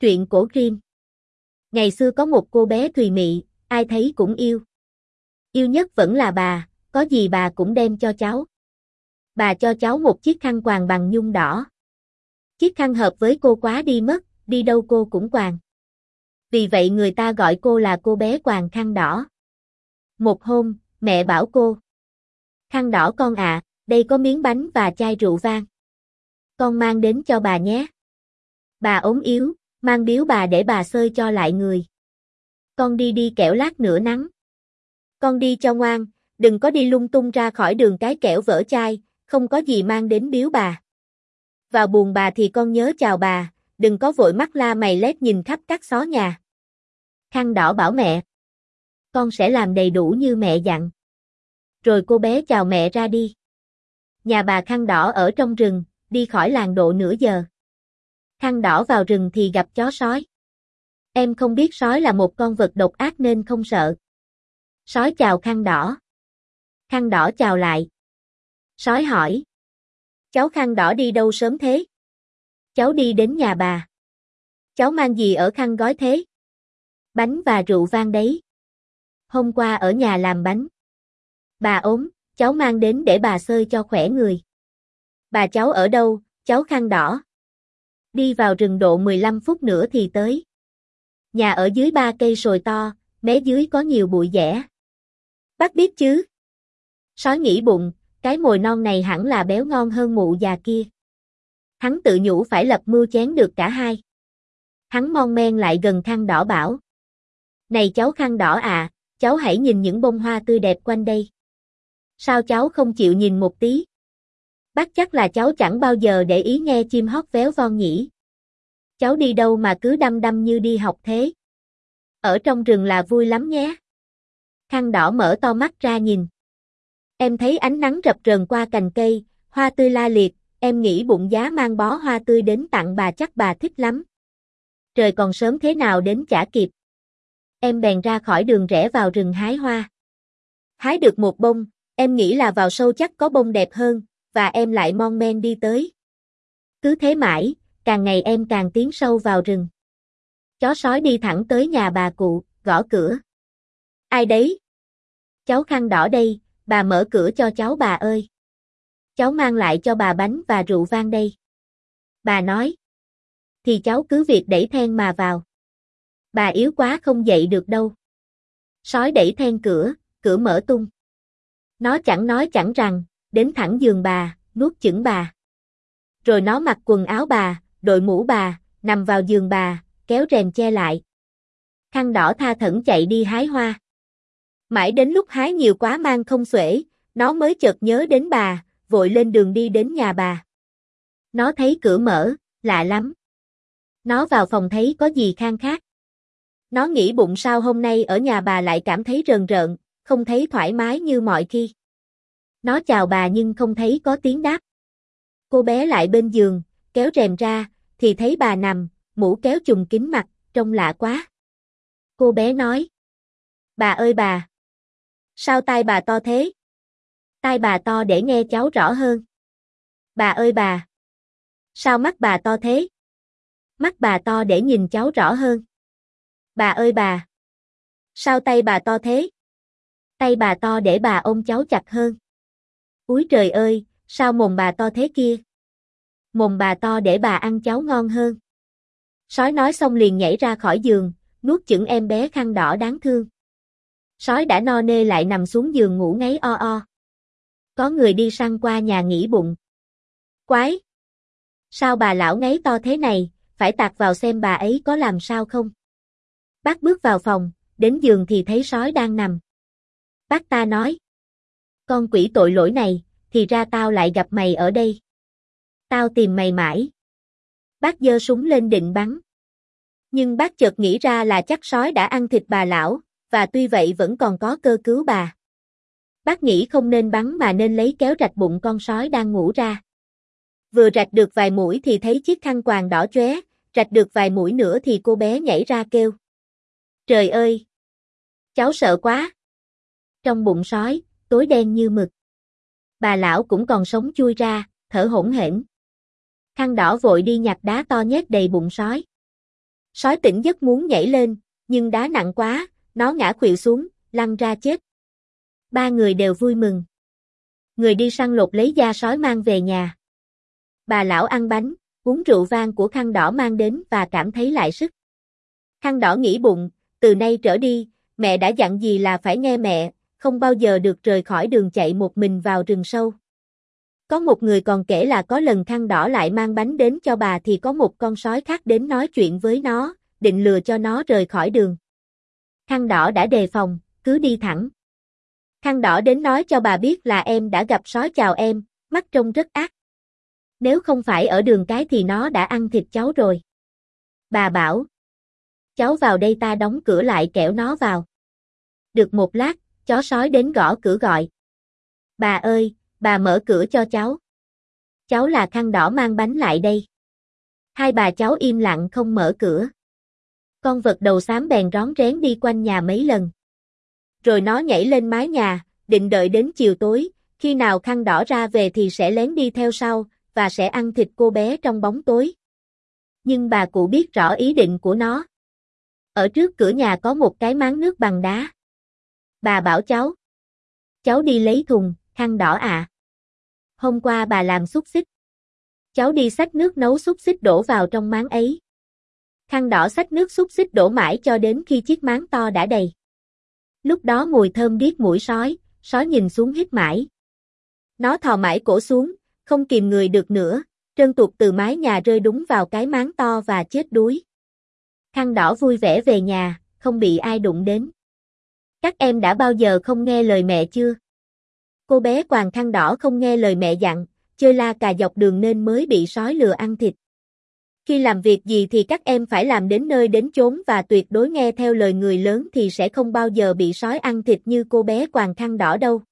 Truyện cổ Grimm. Ngày xưa có một cô bé thùy mị, ai thấy cũng yêu. Yêu nhất vẫn là bà, có gì bà cũng đem cho cháu. Bà cho cháu một chiếc khăn quàng bằng nhung đỏ. Chiếc khăn hợp với cô quá đi mất, đi đâu cô cũng quàng. Vì vậy người ta gọi cô là cô bé quàng khăn đỏ. Một hôm, mẹ bảo cô: "Khăn đỏ con ạ, đây có miếng bánh và chai rượu vang. Con mang đến cho bà nhé. Bà ốm yếu, mang biếu bà để bà xơi cho lại người. Con đi đi kẻo lát nữa nắng. Con đi cho ngoan, đừng có đi lung tung ra khỏi đường cái kẻo vỡ chai, không có gì mang đến biếu bà. Vào buồn bà thì con nhớ chào bà, đừng có vội mắt la mày lét nhìn khắp các xó nhà." Khăn đỏ bảo mẹ: "Con sẽ làm đầy đủ như mẹ dặn." Rồi cô bé chào mẹ ra đi. Nhà bà Khăn đỏ ở trong rừng, đi khỏi làng độ nửa giờ. Khăn đỏ vào rừng thì gặp chó sói. Em không biết sói là một con vật độc ác nên không sợ. Sói chào Khăn đỏ. Khăn đỏ chào lại. Sói hỏi: "Cháu Khăn đỏ đi đâu sớm thế?" "Cháu đi đến nhà bà." "Cháu mang gì ở khăn gói thế?" "Bánh và rượu vang đấy. Hôm qua ở nhà làm bánh. Bà ốm, cháu mang đến để bà xơi cho khỏe người." "Bà cháu ở đâu, cháu Khăn đỏ?" "Đi vào rừng độ 15 phút nữa thì tới. Nhà ở dưới 3 cây sồi to, mé dưới có nhiều bụi dẻ." "Bác biết chứ." Sói nghĩ bụng, cái mồi non này hẳn là béo ngon hơn mụ già kia. Hắn tự nhủ phải lập mưu chén được cả hai. Hắn mon men lại gần Khăn đỏ bảo: "Này cháu Khăn đỏ à, cháu hãy nhìn những bông hoa tươi đẹp quanh đây. Sao cháu không chịu nhìn một tí? Bác chắc là cháu chẳng bao giờ để ý nghe chim hót véo von nhỉ. Cháu đi đâu mà cứ đăm đăm như đi học thế? Ở trong rừng là vui lắm nhé." Khăn đỏ mở to mắt ra nhìn. Em thấy ánh nắng rập rờn qua cành cây, hoa tươi la liệt, em nghĩ bụng giá mang bó hoa tươi đến tặng bà chắc bà thích lắm. Trời còn sớm thế nào đến chả kịp. Em bèn ra khỏi đường rẽ vào rừng hái hoa. Hái được một bông, em nghĩ là vào sâu chắc có bông đẹp hơn, và em lại mon men đi tới. Cứ thế mãi, càng ngày em càng tiến sâu vào rừng. Chó sói đi thẳng tới nhà bà cụ, gõ cửa. "Ai đấy?" "Cháu Khăn đỏ đây, bà mở cửa cho cháu bà ơi. Cháu mang lại cho bà bánh và rượu vang đây." Bà nói. "Thì cháu cứ việc đẩy then mà vào. Bà yếu quá không dậy được đâu." Sói đẩy then cửa, cửa mở tung. Nó chẳng nói chẳng rằng, đến thẳng giường bà, nuốt chửng bà. Rồi nó mặc quần áo bà, đội mũ bà, nằm vào giường bà, kéo rèm che lại. Khăn đỏ tha thẩn chạy đi hái hoa. Mãi đến lúc hái nhiều quá mang không xuể, nó mới chợt nhớ đến bà, vội lên đường đi đến nhà bà. Nó thấy cửa mở, lạ lắm. Nó vào phòng thấy có gì khang khác. Nó nghĩ bụng sao hôm nay ở nhà bà lại cảm thấy rờn rợn, không thấy thoải mái như mọi khi. Nó chào bà nhưng không thấy có tiếng đáp. Cô bé lại bên giường, kéo rèm ra, thì thấy bà nằm, mũ kéo trùm kín mặt, trông lạ quá. Cô bé nói: "Bà ơi bà! Sao tai bà to thế?" "Tai bà to để nghe cháu rõ hơn." "Bà ơi bà! Sao mắt bà to thế?" "Mắt bà to để nhìn cháu rõ hơn." "Bà ơi bà! Sao tay bà to thế?" "Tay bà to để bà ôm cháu chặt hơn." "Úi trời ơi, sao mồm bà to thế kia?" "Mồm bà to để bà ăn cháu ngon hơn." Sói nói xong liền nhảy ra khỏi giường, nuốt chửng em bé Khăn đỏ đáng thương. Sói đã no nê lại nằm xuống giường ngủ ngáy o o. Có người đi săn qua nhà nghĩ bụng: "Quái! Sao bà lão ngáy to thế này, phải tạt vào xem bà ấy có làm sao không." Bác bước vào phòng, đến giường thì thấy sói đang nằm. Bác ta nói: "Con quỷ tội lỗi này, thì ra tao lại gặp mày ở đây. Tao tìm mày mãi." Bác giơ súng lên định bắn. Nhưng bác chợt nghĩ ra là chắc sói đã ăn thịt bà lão, và tuy vậy vẫn còn có cơ cứu bà. Bác nghĩ không nên bắn mà nên lấy kéo rạch bụng con sói đang ngủ ra. Vừa rạch được vài mũi thì thấy chiếc khăn quàng đỏ chóe, rạch được vài mũi nữa thì cô bé nhảy ra kêu: "Trời ơi! Cháu sợ quá!" Trong bụng sói, tối đen như mực. Bà lão cũng còn sống chui ra, thở hổn hển. Khăn đỏ vội đi nhặt đá to nhét đầy bụng sói. Sói tỉnh giấc muốn nhảy lên, nhưng đá nặng quá, nó ngã khuỵu xuống, lăn ra chết. Ba người đều vui mừng. Người đi săn lột lấy da sói mang về nhà. Bà lão ăn bánh, uống rượu vang của khăn đỏ mang đến và cảm thấy lại sức. Khăn đỏ nghĩ bụng, từ nay trở đi, mẹ đã dặn gì là phải nghe mẹ, không bao giờ được rời khỏi đường chạy một mình vào rừng sâu. Có một người còn kể là có lần khăn đỏ lại mang bánh đến cho bà thì có một con sói khác đến nói chuyện với nó, định lừa cho nó rời khỏi đường. Khăn đỏ đã đề phòng, cứ đi thẳng. Khăn đỏ đến nói cho bà biết là em đã gặp sói chào em, mắt trông rất ác. Nếu không phải ở đường cái thì nó đã ăn thịt cháu rồi. Bà bảo, cháu vào đây ta đóng cửa lại kẻo nó vào. Được một lát, chó sói đến gõ cửa gọi. Bà ơi, bà mở cửa cho cháu. Cháu là khăn đỏ mang bánh lại đây. Hai bà cháu im lặng không mở cửa. Con vật đầu xám bèn rón rén đi quanh nhà mấy lần. Rồi nó nhảy lên mái nhà, định đợi đến chiều tối, khi nào khăn đỏ ra về thì sẽ lén đi theo sau, và sẽ ăn thịt cô bé trong bóng tối. Nhưng bà cụ biết rõ ý định của nó. Ở trước cửa nhà có một cái máng nước bằng đá. Bà bảo cháu đi lấy thùng, khăn đỏ à. Hôm qua bà làm xúc xích. Cháu đi xách nước nấu xúc xích đổ vào trong máng ấy. Khăn đỏ xách nước xúc xích đổ mãi cho đến khi chiếc máng to đã đầy. Lúc đó mùi thơm điếc mũi sói nhìn xuống hít mãi. Nó thò mãi cổ xuống, không kìm người được nữa, trơn tuột từ mái nhà rơi đúng vào cái máng to và chết đuối. Khăn đỏ vui vẻ về nhà, không bị ai đụng đến. Các em đã bao giờ không nghe lời mẹ chưa? Cô bé quàng khăn đỏ không nghe lời mẹ dặn, chơi la cà dọc đường nên mới bị sói lừa ăn thịt. Khi làm việc gì thì các em phải làm đến nơi đến chốn và tuyệt đối nghe theo lời người lớn thì sẽ không bao giờ bị sói ăn thịt như cô bé quàng khăn đỏ đâu.